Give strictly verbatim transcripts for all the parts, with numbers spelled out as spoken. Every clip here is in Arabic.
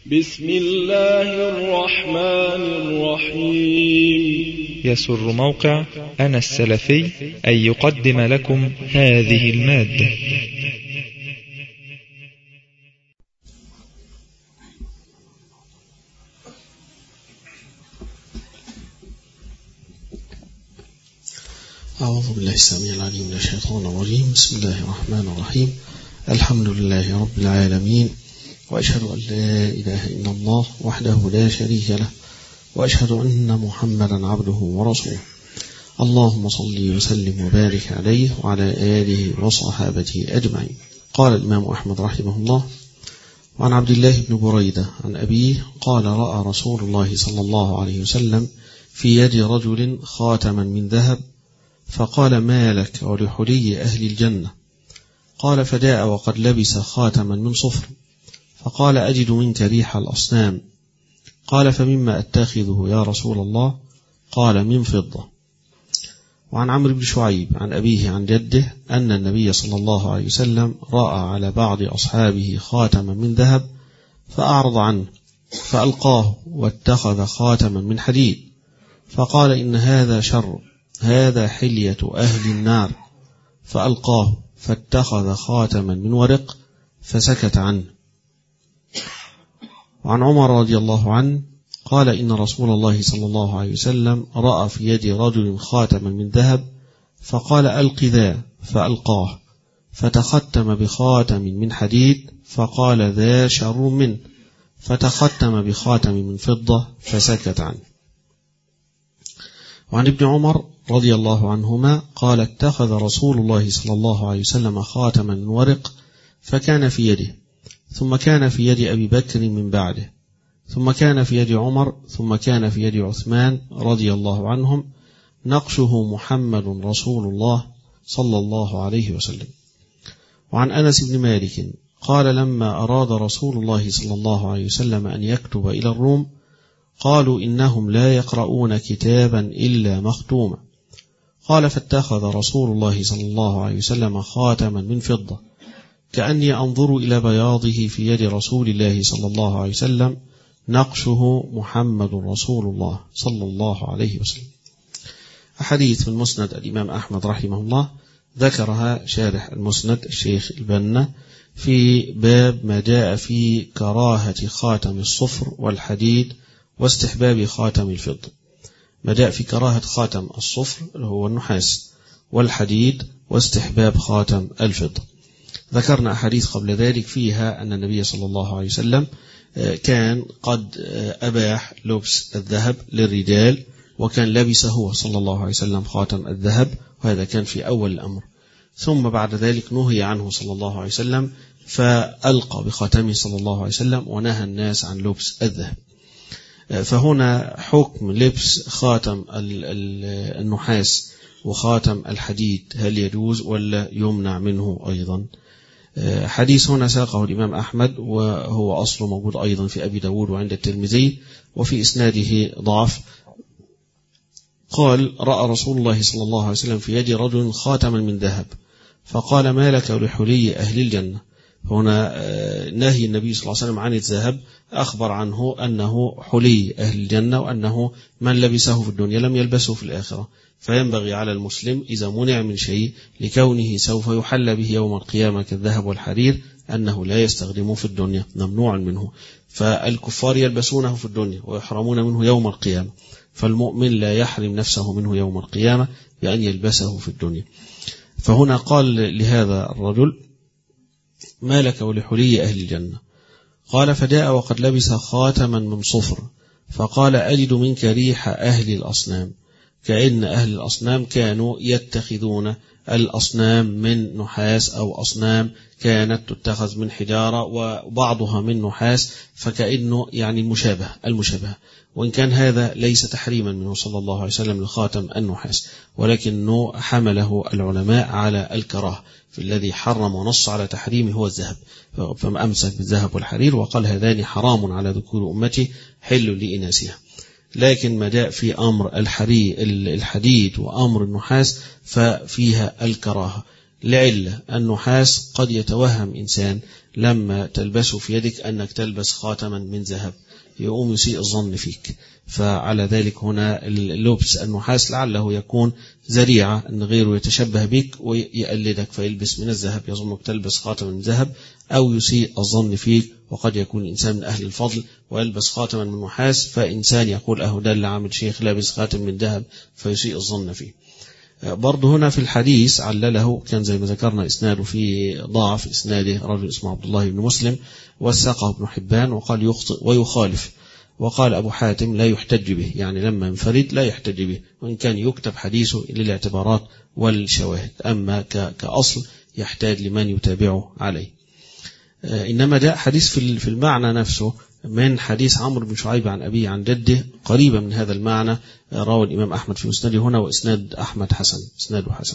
بسم الله الرحمن الرحيم. يسر موقع أنا السلفي أن يقدم لكم هذه المادة. أعوذ بالله السميع العليم من الشيطان الرجيم. بسم الله الرحمن الرحيم. الحمد لله رب العالمين، وأشهد أن لا إله إلا الله وحده لا شريك له، وأشهد أن محمدا عبده ورسوله. اللهم صل وسلم وبارك عليه وعلى آله وصحابته أجمعين. قال الإمام أحمد رحمه الله: وعن عبد الله بن بريدة عن أبيه قال: رأى رسول الله صلى الله عليه وسلم في يد رجل خاتما من ذهب، فقال: ما لك ولحلي أهل الجنة؟ قال: فجاء وقد لبس خاتما من صفر، فقال: أجد منك ريح الأصنام. قال: فمما أتخذه يا رسول الله؟ قال: من فضة. وعن عمرو بن شعيب عن أبيه عن جده أن النبي صلى الله عليه وسلم رأى على بعض أصحابه خاتما من ذهب فأعرض عنه فألقاه واتخذ خاتما من حديد، فقال: إن هذا شر، هذا حلية أهل النار، فألقاه فاتخذ خاتما من ورق فسكت عنه. وعن عمر رضي الله عنه قال: إن رسول الله صلى الله عليه وسلم رأى في يد رجل خاتما من ذهب، فقال: ألق ذا، فألقاه فتختم بخاتم من حديد، فقال: ذا شر منه، فتختم بخاتم من فضة فسكت عنه. وعن ابن عمر رضي الله عنهما قال: اتخذ رسول الله صلى الله عليه وسلم خاتما من ورق فكان في يده، ثم كان في يد أبي بكر من بعده، ثم كان في يد عمر، ثم كان في يد عثمان رضي الله عنهم، نقشه محمد رسول الله صلى الله عليه وسلم. وعن أنس بن مالك قال: لما أراد رسول الله صلى الله عليه وسلم أن يكتب إلى الروم قالوا: إنهم لا يقرؤون كتابا إلا مختوما. قال: فاتخذ رسول الله صلى الله عليه وسلم خاتما من فضة، كأني أنظر إلى بياضه في يد رسول الله صلى الله عليه وسلم، نقشه محمد رسول الله صلى الله عليه وسلم. أحاديث من مسند الإمام أحمد رحمه الله ذكرها شارح المسند الشيخ البنا في باب ما جاء في كراهة خاتم الصفر والحديد واستحباب خاتم الفضة. ما جاء في كراهة خاتم الصفر اللي هو النحاس والحديد واستحباب خاتم الفضة. ذكرنا أحاديث قبل ذلك فيها أن النبي صلى الله عليه وسلم كان قد أباح لبس الذهب للرجال، وكان لبسه هو صلى الله عليه وسلم خاتم الذهب، وهذا كان في أول الأمر. ثم بعد ذلك نهي عنه صلى الله عليه وسلم فألقى بخاتمه صلى الله عليه وسلم ونهى الناس عن لبس الذهب. فهنا حكم لبس خاتم النحاس وخاتم الحديد، هل يجوز ولا يمنع منه أيضا؟ حديث هنا ساقه الإمام أحمد، وهو أصله موجود أيضا في أبي داود وعند الترمذي، وفي إسناده ضعف. قال: رأى رسول الله صلى الله عليه وسلم في يد رجل خاتما من ذهب، فقال: ما لك ولحلي أهل الجنة؟ هنا نهي النبي صلى الله عليه وسلم عن الذهب، أخبر عنه أنه حلي أهل الجنة، وأنه من لبسه في الدنيا لم يلبسه في الآخرة. فينبغي على المسلم إذا منع من شيء لكونه سوف يحل به يوم القيامة كالذهب والحرير أنه لا يستخدمه في الدنيا، ممنوع منه. فالكفار يلبسونه في الدنيا ويحرمون منه يوم القيامة، فالمؤمن لا يحرم نفسه منه يوم القيامة بأن يلبسه في الدنيا. فهنا قال لهذا الرجل: ما لك ولحلي أهل الجنة؟ قال: فجاء وقد لبس خاتما من صفر، فقال: أجد منك ريح أهل الأصنام. كأن أهل الأصنام كانوا يتخذون الأصنام من نحاس، أو أصنام كانت تتخذ من حجارة وبعضها من نحاس، فكأنه يعني المشابه المشابه وإن كان هذا ليس تحريما منه صلى الله عليه وسلم لخاتم النحاس، ولكنه حمله العلماء على الكراهة، في الذي حرم ونص على تحريمه هو الذهب، فما أمسك بالذهب والحرير وقال: هذان حرام على ذكور أمتي حل لإناسها. لكن ما جاء في أمر الحديد وأمر النحاس ففيها الكراهة، لعلة النحاس قد يتوهم إنسان لما تلبسه في يدك أنك تلبس خاتما من ذهب، يقوم يسيء الظن فيك. فعلى ذلك هنا اللبس النحاس لعله يكون ذريعة أن غيره يتشبه بك ويقلدك فيلبس من الذهب يظنك تلبس خاتم من ذهب، أو يسيء الظن فيك. وقد يكون إنسان من أهل الفضل ويلبس خاتما من نحاس، فإنسان يقول أهو ده اللي عامل شيخ لابس خاتم من ذهب فيسيء الظن فيه. برضه هنا في الحديث علله، كان زي ما ذكرنا إسناده في ضعف إسناده رجل اسمه عبد الله بن مسلم، وثقه ابن حبان وقال يخطئ ويخالف. وقال أبو حاتم لا يحتج به، يعني لما ينفرد لا يحتج به، وإن كان يكتب حديثه للاعتبارات والشواهد، أما كأصل يحتاج لمن يتابعه عليه. إنما جاء حديث في المعنى نفسه من حديث عمرو بن شعيب عن أبيه عن جده قريبا من هذا المعنى، روى الإمام أحمد في مسنده هنا، وإسناد أحمد حسن، إسناده حسن.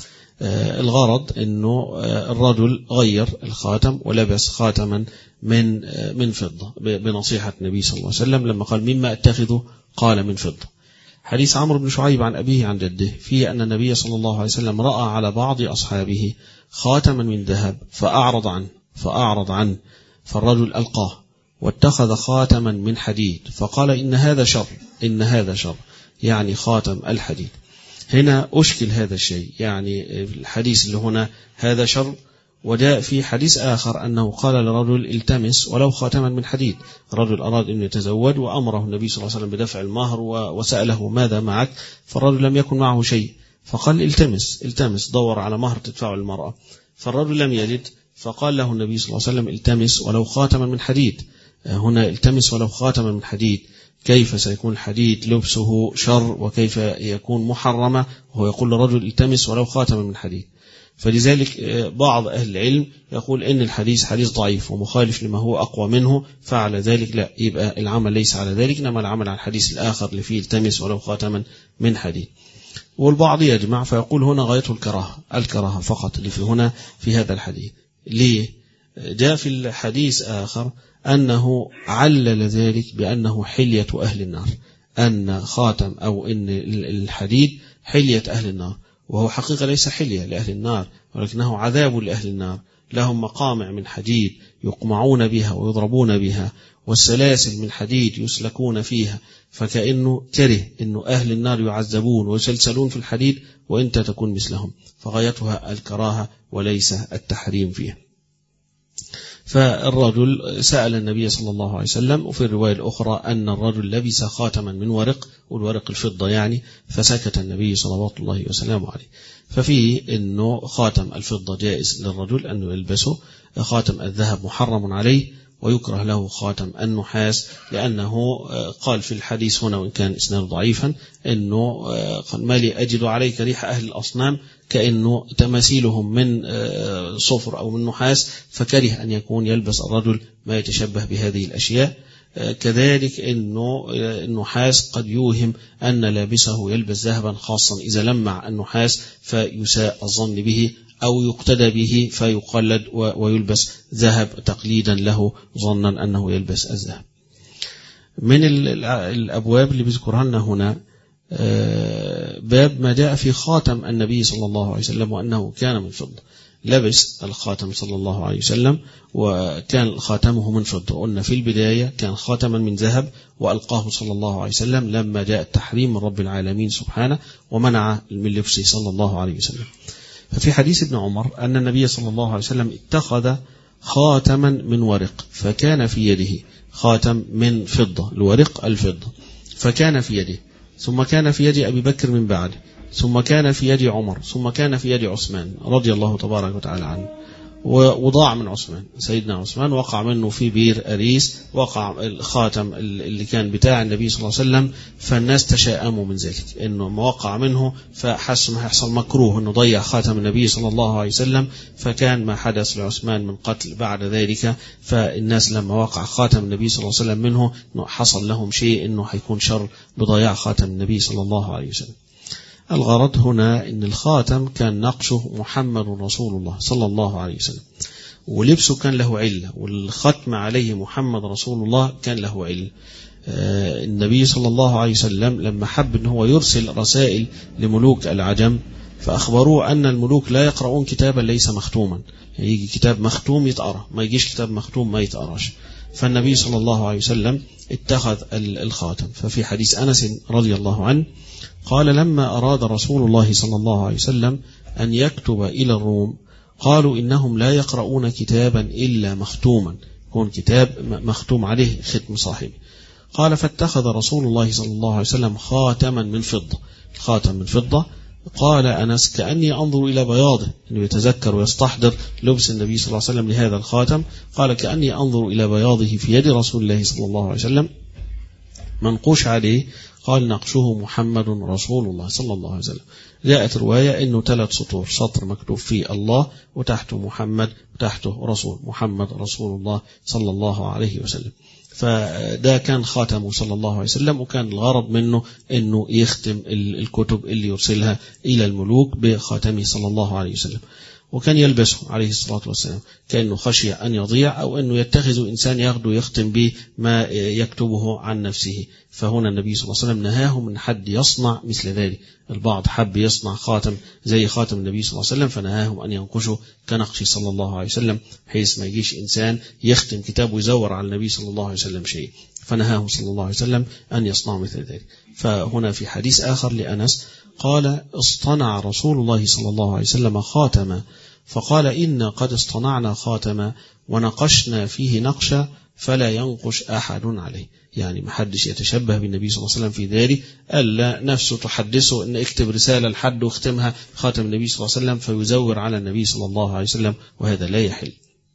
الغرض أنه الرجل غير الخاتم ولبس خاتما من من فضة بنصيحة النبي صلى الله عليه وسلم لما قال مما أتخذه، قال من فضة. حديث عمرو بن شعيب عن أبيه عن جده فيه أن النبي صلى الله عليه وسلم رأى على بعض أصحابه خاتما من ذهب فأعرض عنه فأعرض عنه فالرجل ألقاه واتخذ خاتما من حديد فقال إن هذا شر، إن هذا شر، يعني خاتم الحديد. هنا أشكل هذا الشيء، يعني الحديث اللي هنا هذا شر، وجاء في حديث آخر أنه قال لرجل التمس ولو خاتما من حديد. رجل أراد أن يتزوج وأمره النبي صلى الله عليه وسلم بدفع المهر وسأله ماذا معك، فالرجل لم يكن معه شيء، فقال التمس التمس دور على مهر تدفعه المرأة، فالرجل لم يجد، فقال له النبي صلى الله عليه وسلم التمس ولو خاتما من حديد. هنا التمس ولو خاتما من حديد، كيف سيكون الحديد لبسه شر وكيف يكون محرمة وهو يقول لرجل التمس ولو خاتما من حديد؟ فلذلك بعض أهل العلم يقول إن الحديث حديث ضعيف ومخالف لما هو أقوى منه، فعلى ذلك لا، يبقى العمل ليس على ذلك، إنما العمل على الحديث الآخر اللي فيه التمس ولو خاتما من حديد. والبعض يجمع فيقول هنا غايته الكراهة، الكراهة فقط اللي في هنا في هذا الحديث. ليه؟ جاء في الحديث آخر أنه علل ذلك بأنه حلية أهل النار، أن خاتم أو أن الحديد حلية أهل النار، وهو حقيقة ليس حلية لأهل النار ولكنه عذاب لأهل النار. لهم مقامع من حديد يقمعون بها ويضربون بها، والسلاسل من حديد يسلكون فيها، فكأنه كره أنه أهل النار يعذبون ويسلسلون في الحديد وإنت تكون مثلهم، فغايتها الكراهة وليس التحريم فيها. فالرجل سأل النبي صلى الله عليه وسلم، وفي الرواية الأخرى أن الرجل لبس خاتما من ورق، والورق الفضة يعني، فسكت النبي صلى الله وسلم عليه. ففيه أنه خاتم الفضة جائز للرجل أنه يلبسه، خاتم الذهب محرم عليه، ويكره له خاتم النحاس، لأنه قال في الحديث هنا وإن كان إسناده ضعيفا أنه ما لي أجد عليك ريح أهل الأصنام، كأنه تماثيلهم من صفر أو من نحاس، فكره أن يكون يلبس الرجل ما يتشبه بهذه الأشياء. كذلك أنه النحاس قد يوهم أن لابسه يلبس ذهبا، خاصا إذا لمع النحاس فيساء الظن به أو يقتدى به فيقلد ويلبس ذهب تقليدا له ظنا أنه يلبس الذهب. من الأبواب اللي بذكرها لنا هنا باب ما جاء في خاتم النبي صلى الله عليه وسلم وأنه كان من فضة. لبس الخاتم صلى الله عليه وسلم وكان خاتمه من فضة، وقلنا في البداية كان خاتما من ذهب وألقاه صلى الله عليه وسلم لما جاء التحريم من رب العالمين سبحانه ومنع من لبسه صلى الله عليه وسلم. ففي حديث ابن عمر أن النبي صلى الله عليه وسلم اتخذ خاتما من ورق فكان في يده، خاتم من فضة، الورق الفضة، فكان في يده، ثم كان في يد أبي بكر من بعده، ثم كان في يد عمر، ثم كان في يد عثمان رضي الله تبارك وتعالى عنه، وضاع من عثمان، سيدنا عثمان وقع منه في بير أريس، وقع الخاتم اللي كان بتاع النبي صلى الله عليه وسلم، فالناس تشاءموا من ذلك انه ما وقع منه، فحس ما هيحصل مكروه انه ضيع خاتم النبي صلى الله عليه وسلم، فكان ما حدث لعثمان من قتل بعد ذلك، فالناس لما وقع خاتم النبي صلى الله عليه وسلم منه حصل لهم شيء انه هيكون شر بضياع خاتم النبي صلى الله عليه وسلم. الغرض هنا ان الخاتم كان نقشه محمد رسول الله صلى الله عليه وسلم، ولبسه كان له علة، والختم عليه محمد رسول الله كان له علة. النبي صلى الله عليه وسلم لما حب ان هو يرسل رسائل لملوك العجم فأخبروه أن الملوك لا يقرؤون كتابا ليس مختوما، يعني يجي كتاب مختوم يتقرأ، ما يجيش كتاب مختوم ما يتقراش. فالنبي صلى الله عليه وسلم اتخذ الخاتم. ففي حديث أنس رضي الله عنه قال لما أراد رسول الله صلى الله عليه وسلم أن يكتب إلى الروم قالوا إنهم لا يقرؤون كتابا إلا مختوما، يكون كتاب مختوم عليه ختم صاحبه. قال فاتخذ رسول الله صلى الله عليه وسلم خاتما من فضة، خاتم من فضة. قال أنس كأني أنظر إلى بياضه، أنه يتذكر ويستحضر لبس النبي صلى الله عليه وسلم لهذا الخاتم. قال كأني أنظر إلى بياضه في يد رسول الله صلى الله عليه وسلم منقوش عليه. قال نقشه محمد رسول الله صلى الله عليه وسلم. جاءت رواية أنه ثلاث سطور، سطر مكتوب فيه الله وتحته محمد وتحته رسول، محمد رسول الله صلى الله عليه وسلم. فده كان خاتمه صلى الله عليه وسلم، وكان الغرض منه أنه يختم الكتب اللي يرسلها إلى الملوك بخاتمه صلى الله عليه وسلم. وكان يلبسه عليه الصلاة والسلام كأنه خشية أن يضيع، أو أنه يتخذ إنسان ياخده يختم به ما يكتبه عن نفسه. فهنا النبي صلى الله عليه وسلم نهاه من حد يصنع مثل ذلك. البعض حب يصنع خاتم زي خاتم النبي صلى الله عليه وسلم، فنهاهم أن ينقشوا كنقش صلى الله عليه وسلم، حيث ما يجيش إنسان يختم كتاب ويزور على النبي صلى الله عليه وسلم شيء، فنهاهم صلى الله عليه وسلم أن يصنعوا مثل ذلك. فهنا في حديث آخر لأنس قال اصطنع رسول الله صلى الله عليه وسلم خاتما، فقال إنا قد اصطنعنا خاتما ونقشنا فيه نقشا فلا ينقش أحد عليه، يعني ما حدش يتشبه بالنبي صلى الله عليه وسلم في ذلك، ألا نفسه تحدثه أن اكتب رسالة لحد واختمها خاتم النبي صلى الله عليه وسلم فيزور على النبي صلى الله عليه وسلم، وهذا لا يحل.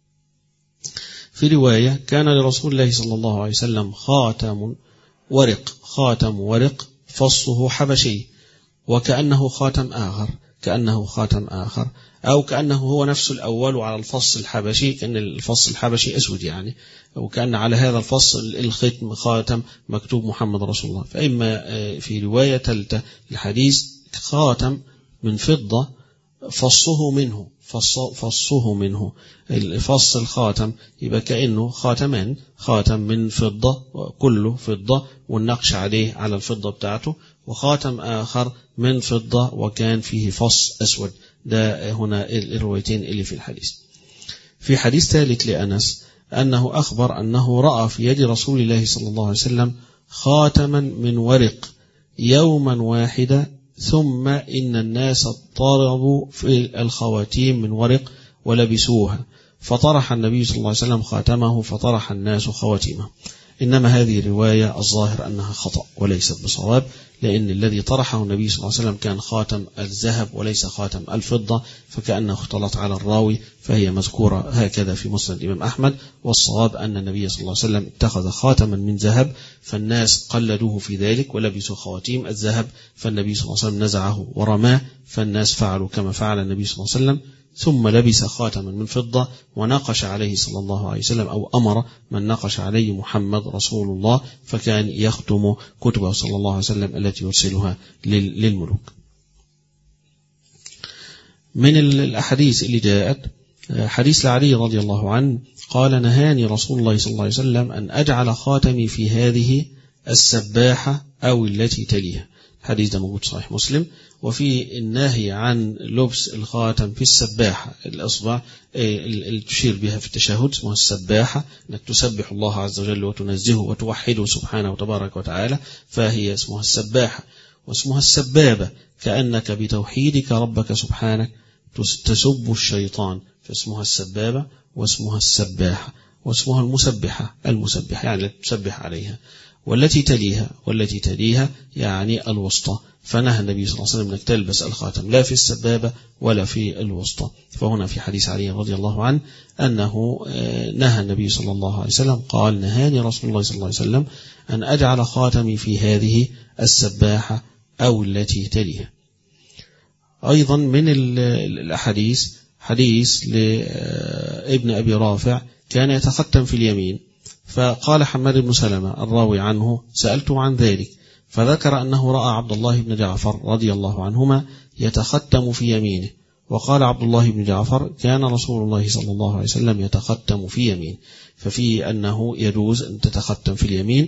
في رواية كان لرسول الله صلى الله عليه وسلم خاتم ورق، خاتم ورق فصه حبشي، وكأنه خاتم آخر، كأنه خاتم آخر أو كأنه هو نفس الأول على الفص الحبشي، كأن الفص الحبشي أسود يعني، وكأن على هذا الفص الختم خاتم مكتوب محمد رسول الله. فإما في رواية ثالثة الحديث خاتم من فضة فصه منه، فص فصه منه الفص الخاتم، يبقى كأنه خاتمان، خاتم من فضة كله فضة والنقش عليه على الفضة بتاعته، وخاتم آخر من فضة وكان فيه فص أسود. ده هنا الروايتين اللي في الحديث. في حديث ثالث لأنس أنه أخبر أنه رأى في يد رسول الله صلى الله عليه وسلم خاتما من ورق يوما واحدا، ثم إن الناس اضطربوا في الخواتيم من ورق ولبسوها، فطرح النبي صلى الله عليه وسلم خاتمه فطرح الناس خواتيمه. إنما هذه رواية الظاهر أنها خطأ وليست بصواب، لأن الذي طرحه النبي صلى الله عليه وسلم كان خاتم الذهب وليس خاتم الفضة، فكأنه اختلط على الراوي، فهي مذكورة هكذا في مسند الإمام أحمد. والصواب أن النبي صلى الله عليه وسلم اتخذ خاتما من ذهب، فالناس قلدوه في ذلك ولبسوا خواتيم الذهب، فالنبي صلى الله عليه وسلم نزعه ورماه، فالناس فعلوا كما فعل النبي صلى الله عليه وسلم، ثم لبس خاتما من فضة ونقش عليه صلى الله عليه وسلم، أو أمر من نقش عليه محمد رسول الله، فكان يختم كتبه صلى الله عليه وسلم التي يرسلها للملوك. من الأحاديث اللي جاءت حديث لعلي رضي الله عنه قال نهاني رسول الله صلى الله عليه وسلم أن أجعل خاتمي في هذه السباحة أو التي تليها. الحديث ده موجود صحيح مسلم. وفي النهي عن لبس الخاتم في السباحة، الأصبع اللي تشير بها في التشهد اسمها السباحة، أنك تسبح الله عز وجل وتنزهه وتوحده سبحانه وتبارك وتعالى، فهي اسمها السباحة. واسمها السبابة كأنك بتوحيدك ربك سبحانك تسب الشيطان، فاسمها السبابة واسمها السباحة. واسمها المسبحة، المسبحة يعني تسبح عليها. والتي تليها، والتي تليها يعني الوسطى، فنهى النبي صلى الله عليه وسلم أنك تلبس الخاتم لا في السبابة ولا في الوسطى. فهنا في حديث علي رضي الله عنه أنه نهى النبي صلى الله عليه وسلم قال نهاني رسول الله صلى الله عليه وسلم أن أجعل خاتمي في هذه السباحة أو التي تليها. أيضا من الأحاديث حديث لابن أبي رافع كان يتختم في اليمين، فقال حماد بن سلمة الراوي عنه سألته عن ذلك، فذكر أنه رأى عبد الله بن جعفر رضي الله عنهما يتختم في يمينه، وقال عبد الله بن جعفر كان رسول الله صلى الله عليه وسلم يتختم في يمين، ففيه أنه يجوز أن تتختم في اليمين،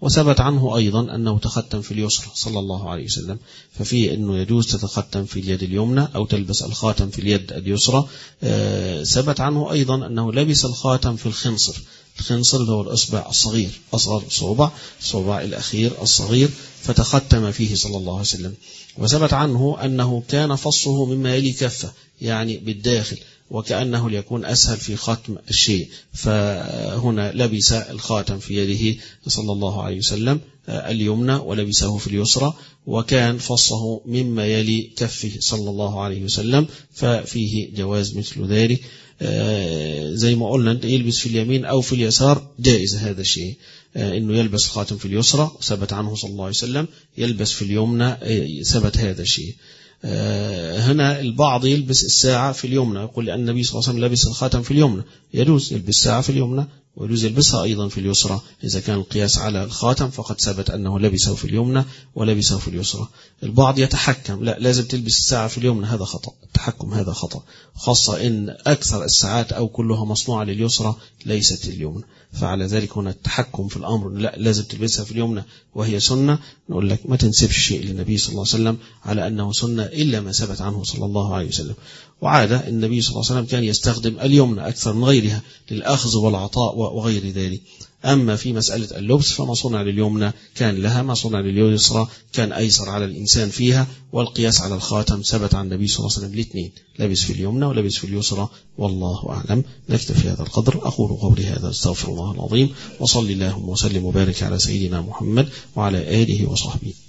وثبت عنه أيضا أنه تختم في اليسرى صلى الله عليه وسلم، ففيه أنه يجوز تتختم في اليد اليمنى أو تلبس الخاتم في اليد اليسرى. ثبت عنه أيضا أنه لبس الخاتم في الخنصر، الخنصر اللي هو الإصبع الصغير، أصغر صوبع، الصوبع الأخير الصغير، فتختم فيه صلى الله عليه وسلم. وثبت عنه أنه كان فصه مما يلي كفه، يعني بالداخل، وكأنه ليكون أسهل في ختم الشيء، فهنا لبس الخاتم في يده صلى الله عليه وسلم اليمنى ولبسه في اليسرى، وكان فصه مما يلي كفه صلى الله عليه وسلم، ففيه جواز مثل ذلك. زي ما قلنا يلبس في اليمين أو في اليسار جائز هذا الشيء، إنه يلبس الخاتم في اليسرى ثبت عنه صلى الله عليه وسلم، يلبس في اليمنى ثبت هذا الشيء. هنا البعض يلبس الساعة في اليمنى، يقول لأن النبي صلى الله عليه وسلم لبس الخاتم في اليمنى، يجوز يلبس الساعة في اليمنى ويجوز يلبسها أيضا في اليسرى، إذا كان القياس على الخاتم فقد ثبت أنه لبسه في اليمنى ولبسه في اليسرى. البعض يتحكم، لا لازم تلبس الساعة في اليمنى، هذا خطأ، التحكم هذا خطأ، خاصة إن أكثر الساعات أو كلها مصنوعة لليسرى ليست اليمنى، فعلى ذلك هنا التحكم في الأمر، لا لازم تلبسها في اليمنى وهي سنة. نقول لك ما تنسبش شيء للنبي صلى الله عليه وسلم على أنه سنة إلا ما ثبت عنه صلى الله عليه وسلم. وعادة النبي صلى الله عليه وسلم كان يستخدم اليمنى أكثر من غيرها للأخذ والعطاء وغير ذلك. أما في مسألة اللبس فما صنع لليمنى كان لها، ما صنع لليسرى كان أيسر على الإنسان فيها، والقياس على الخاتم ثبت عن النبي صلى الله عليه وسلم الاثنين، لبس في اليمنى ولبس في اليسرى، والله أعلم. نكتفي هذا القدر، أقول قولي هذا استغفر الله العظيم، وصلي اللهم وسلم وبارك على سيدنا محمد وعلى آله وصحبه.